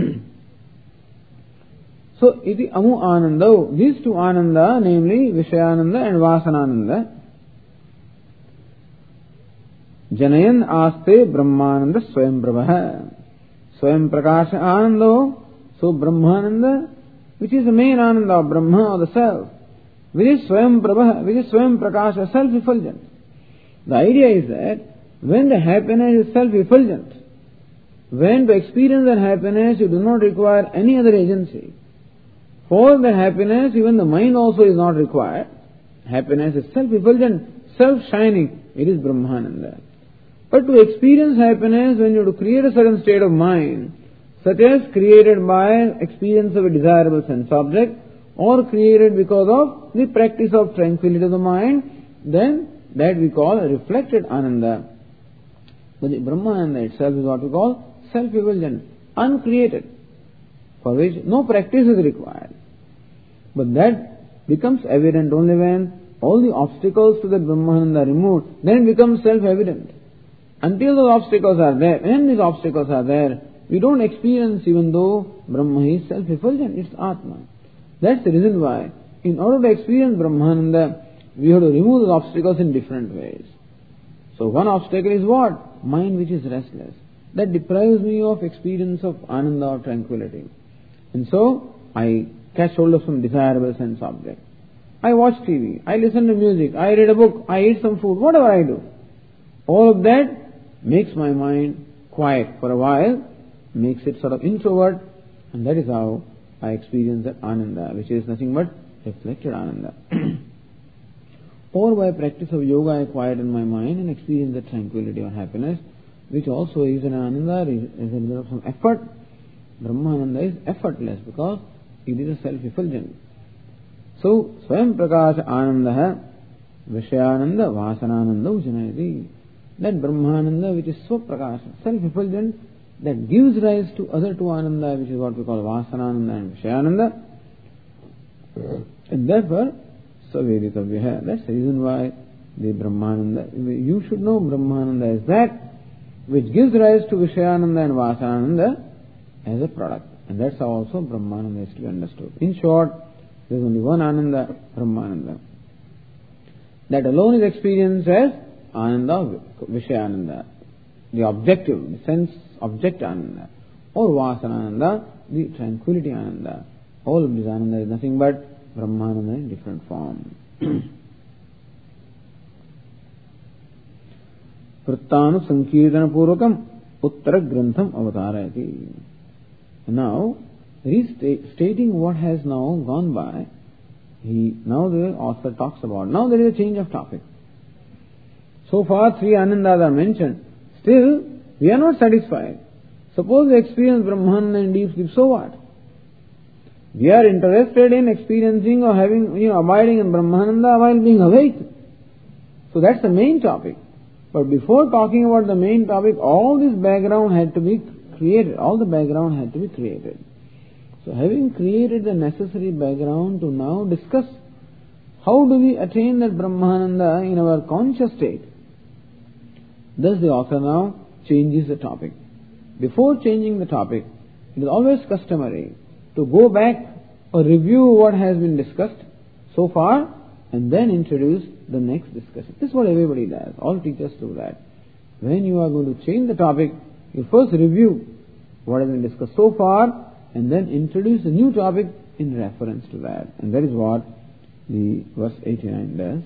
So, iti amu anandau. These two ananda, namely Vishayananda and Vasanananda, Janayan aste Brahmananda swayam prabha. Swayam prakasha anando. So, Brahmananda, which is the main ananda of Brahma or the self, which is swayam prabha, which is swayam prakasha, self-effulgent. The idea is that when the happiness is self-effulgent, when to experience that happiness you do not require any other agency. For the happiness, even the mind also is not required. Happiness is self-effulgent, self-shining. It is Brahmananda. But to experience happiness, when you have to create a certain state of mind, such as created by experience of a desirable sense object, or created because of the practice of tranquility of the mind, then that we call a reflected Ananda. But the Brahmananda itself is what we call self-effulgent, uncreated, for which no practice is required. But that becomes evident only when all the obstacles to the Brahmananda are removed, then it becomes self-evident. Until those obstacles are there, when these obstacles are there, we don't experience even though Brahma is self-effulgent, it's Atma. That's the reason why, in order to experience Brahmananda, we have to remove those obstacles in different ways. So one obstacle is what? Mind which is restless. That deprives me of experience of Ananda or tranquility. And so, I catch hold of some desirable sense object. I watch T V, I listen to music, I read a book, I eat some food, whatever I do. All of that makes my mind quiet for a while, makes it sort of introvert, and that is how I experience that Ananda, which is nothing but reflected Ananda. Or by practice of yoga, I quieten my mind and experience the tranquility or happiness, which also is an Ananda, is a result of some effort. Brahmananda is effortless because it is a self-effulgent. So, Swayam Prakasha Anandaha Vishayananda Vasanananda Ujanayati. That Brahmananda which is Swaprakasha, self-effulgent, that gives rise to other two Ananda, which is what we call Vasanananda and Vishayananda. And therefore, Saveditavyaha. That's the reason why the Brahmananda, you should know Brahmananda is that which gives rise to Vishayananda and Vasanananda as a product. And that's how also Brahmananda is to be understood. In short, there is only one Ananda, Brahmananda. That alone is experienced as Ananda, Vishayananda, the objective, the sense object Ananda, or Vasanananda, the tranquility Ananda. All of this Ananda is nothing but Brahmananda in different form. Prattanu Sankirtana Purvakam Uttara Grantham Avatarayati. Now, he is stating what has now gone by. He now the author talks about. Now there is a change of topic. So far, three Anandas are mentioned. Still, we are not satisfied. Suppose we experience Brahmananda in deep sleep, so what? We are interested in experiencing or having, you know, abiding in Brahmananda while being awake. So that's the main topic. But before talking about the main topic, all this background had to be created. All the background had to be created. So having created the necessary background to now discuss how do we attain that Brahmananda in our conscious state. Thus the author now changes the topic. Before changing the topic, it is always customary to go back or review what has been discussed so far and then introduce the next discussion. This is what everybody does. All teachers do that. When you are going to change the topic, you first review what has been discussed so far and then introduce a new topic in reference to that. And that is what the verse eighty-nine does.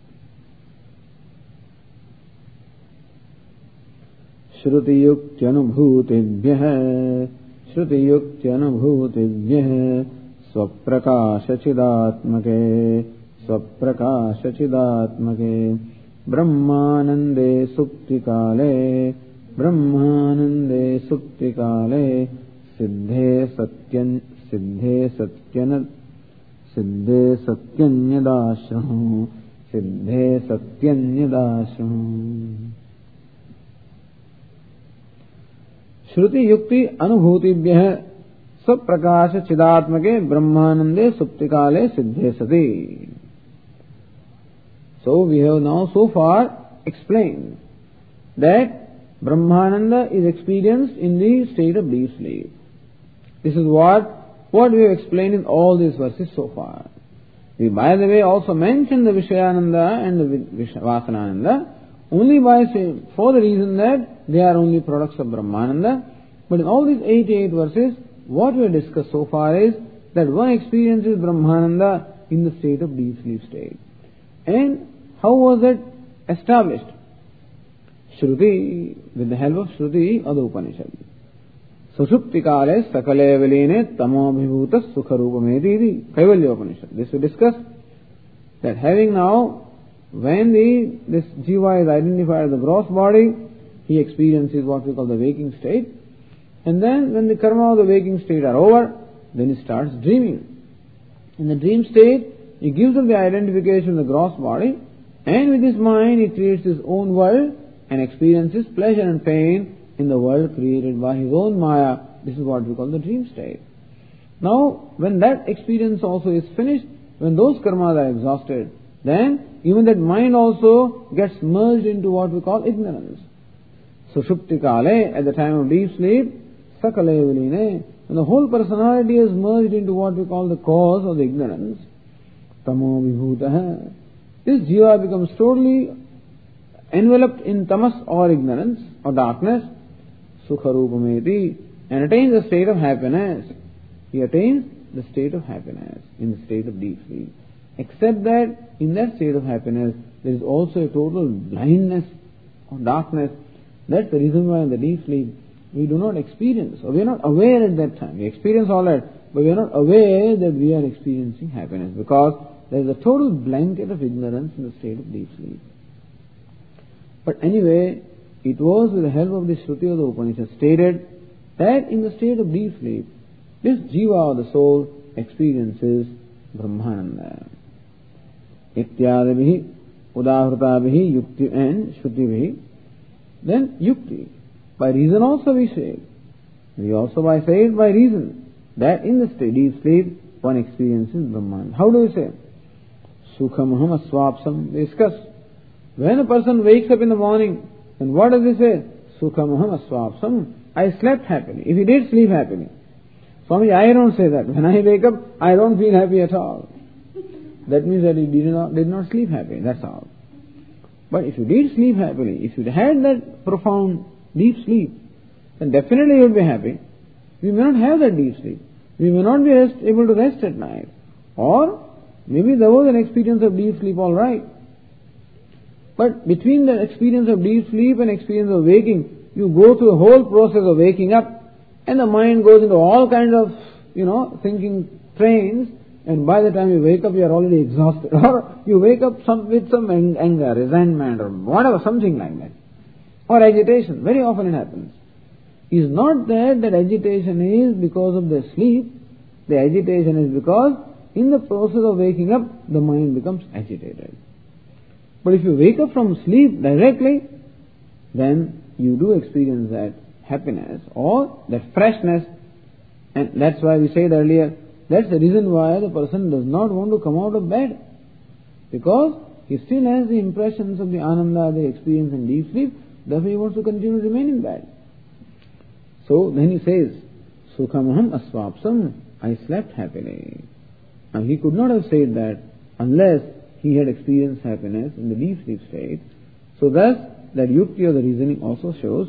Shruti-yukti-anubhutibhyah Shruti-yukti-anubhutibhyah Swaprakasha-chidatmake Swaprakasha-chidatmake Brahmanande suptikale Brahmanande suptikale Siddhe satyan Siddhe satyan Siddhe satyanyadashram Siddhe satyanyadashram. Shruti yukti anubhutibhyah Swaprakash chidatmake Brahmanande suptikale siddhe sati. So we have now so far explained that Brahmananda is experienced in the state of deep sleep. This is what what we have explained in all these verses so far. We, by the way, also mentioned the Vishayananda and the Vasanananda only by saying, for the reason that they are only products of Brahmananda. But in all these eighty-eight verses, what we have discussed so far is that one experiences Brahmananda in the state of deep sleep state. And how was it established? Shruti, with the help of Shruti or the Upanishad. Sushuptikale sakale viline tamobhibhuta sukharupameti Kaivalya Upanishad. This we discussed, that having now, when the this jiva is identified as the gross body, he experiences what we call the waking state. And then when the karma of the waking state are over, then he starts dreaming. In the dream state, he gives up the identification of the gross body, and with his mind he creates his own world and experiences pleasure and pain in the world created by his own maya. This is what we call the dream state. Now, when that experience also is finished, when those karmas are exhausted, then even that mind also gets merged into what we call ignorance. So, Shuptikale, at the time of deep sleep, Sakale Viline, when the whole personality is merged into what we call the cause of the ignorance, Tamo Vibhutaha. This jiva becomes totally enveloped in tamas or ignorance or darkness, Sukharupameti, and attains the state of happiness. He attains the state of happiness in the state of deep sleep. Except that in that state of happiness, there is also a total blindness or darkness. That's the reason why in the deep sleep we do not experience, or we are not aware at that time. We experience all that, but we are not aware that we are experiencing happiness, because there is a total blanket of ignorance in the state of deep sleep. But anyway, it was with the help of the Shruti of the Upanishad stated that in the state of deep sleep, this jiva or the soul experiences Brahmananda. Ityadibihi, Udahrutabihi, Yukti and Shrutibihi. Then Yukti. By reason also we say it. We also by say it by reason that in the deep sleep one experiences Brahman. How do we say? Sukhamaham aswapsam. We discuss. When a person wakes up in the morning, then what does he say? Sukhamaham aswapsam. I slept happily. If he did sleep happily. Swami, I don't say that. When I wake up, I don't feel happy at all. That means that he did not, did not sleep happily. That's all. But if you did sleep happily, if you had that profound deep sleep, then definitely you would be happy. We may not have that deep sleep. We may not be rest, able to rest at night. Or maybe there was an experience of deep sleep, all right. But between the experience of deep sleep and experience of waking, you go through a whole process of waking up, and the mind goes into all kinds of, you know, thinking trains, and by the time you wake up, you are already exhausted. Or you wake up some, with some anger, resentment, or whatever, something like that. Or agitation. Very often it happens. It's not that that agitation is because of the sleep. The agitation is because in the process of waking up, the mind becomes agitated. But if you wake up from sleep directly, then you do experience that happiness or that freshness. And that's why we said earlier, that's the reason why the person does not want to come out of bed. Because he still has the impressions of the ananda, the experience in deep sleep, therefore he wants to continue to remain in bed. So then he says, Sukhamaham aswapsam, I slept happily. Now he could not have said that unless he had experienced happiness in the deep sleep state. So thus, that yukti of the reasoning also shows,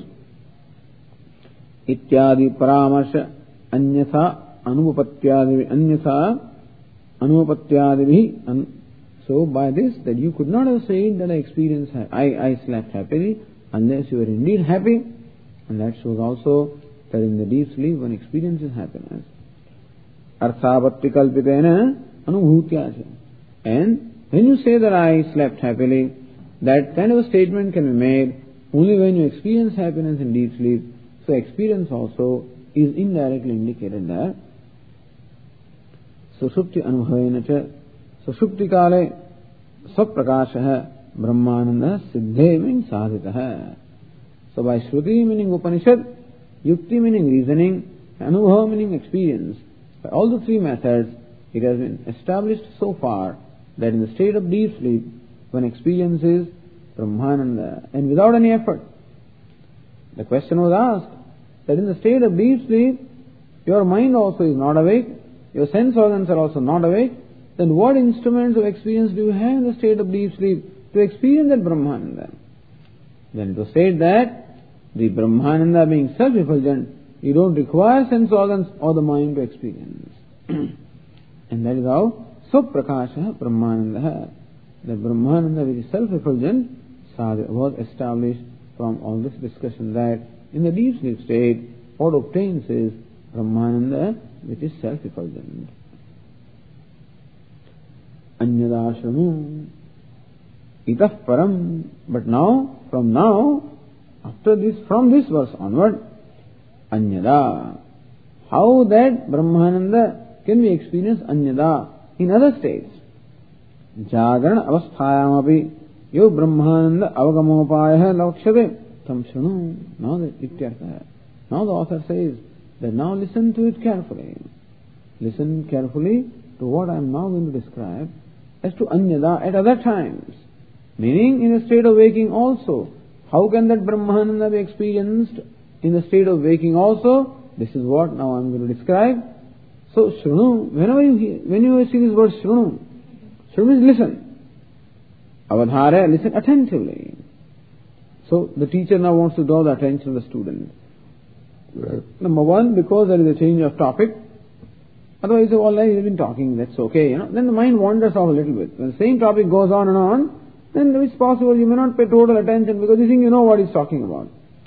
Ityadi paramarsha anyasa anupatyadi anyasa anupatyadihi. So by this, that you could not have said that I experienced, I, I slept happily, unless you were indeed happy. And that shows also that in the deep sleep one experiences happiness. Arthabhatti kalpitena anubhutyasya. And when you say that I slept happily, that kind of a statement can be made only when you experience happiness in deep sleep. So experience also is indirectly indicated there. Sushupti anubhavena cha. Sushupti kale svaprakasha brahmananda siddhe means sadhitaha. So by Shruti meaning Upanishad, Yukti meaning reasoning, Anubhava meaning experience, by all the three methods, it has been established so far that in the state of deep sleep, one experiences Brahmananda, and without any effort. The question was asked that in the state of deep sleep, your mind also is not awake, your sense organs are also not awake, then what instruments of experience do you have in the state of deep sleep to experience that Brahmananda? Then it was said that the Brahmananda being self-effulgent, you don't require sense organs or the mind to experience. And that is how Svaprakasha Brahmananda, the Brahmananda which is self-effulgent, was established from all this discussion that in the deep sleep state, what obtains is Brahmananda which is self-effulgent. Anyadashramu itah param. But now, from now, after this, from this verse onward, anyada. How that Brahmananda can be experienced anyada in other states. Jagarana avasthayamapi yo Brahmananda avagamopaya lakshate tam shrunu. Now the ityartha. Now the author says that now listen to it carefully. Listen carefully to what I am now going to describe as to anyada at other times. Meaning in a state of waking also. How can that Brahmananda be experienced in the state of waking also? This is what now I am going to describe. So shrunu, whenever you hear, when you see this word shrunu, shrunu is listen. Avadhara, listen attentively. So the teacher now wants to draw the attention of the student. Number one, because there is a change of topic. Otherwise, all right, you've been talking, that's okay, you know. Then the mind wanders off a little bit. When the same topic goes on and on, then it's possible you may not pay total attention because you think you know what he's talking about.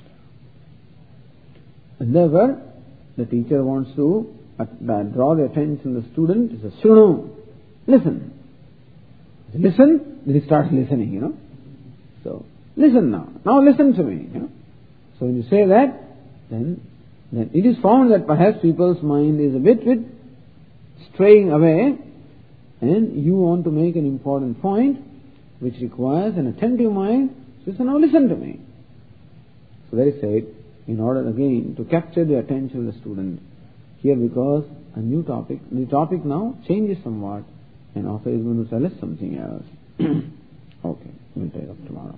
And therefore, the teacher wants to uh, draw the attention of the student. He says, Shrunu, listen. Listen, then he starts listening, you know. So, listen now. Now listen to me, you know. So when you say that, then, then it is found that perhaps people's mind is a bit, bit straying away, and you want to make an important point which requires an attentive mind. So you say, now listen to me. So that is said, in order again to capture the attention of the student. Here, because a new topic, the topic now changes somewhat, and author is going to tell us something else. Okay, we'll take up tomorrow.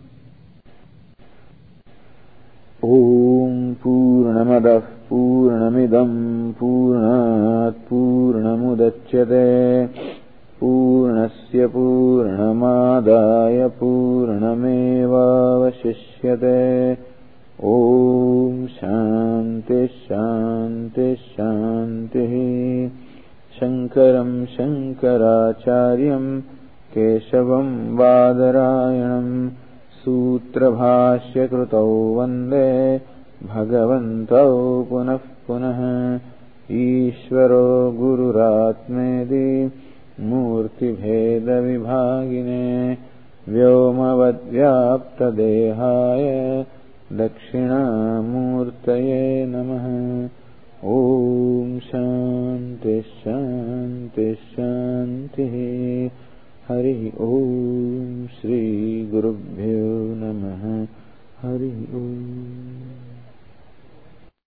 Om Purnamadah Purnamidam Purnat Purnamudachyate Purnasya Purnamadaya Purnamevavashishyate. Om Shanti Shanti Shanti. Shankaram Shankaracharyam Keshavam Badarayanam Sutrabhashya Krutau Vande Bhagavantau Punah Punah. Ishvaro Gururatmedi Murti Bheda Vibhagine Vyomavadvyapta Dehaya Dakshinamurtaye Namaha. Om Shanti Shanti Shanti. Hari Om Shri Gurubhyo Namaha. Hari Om.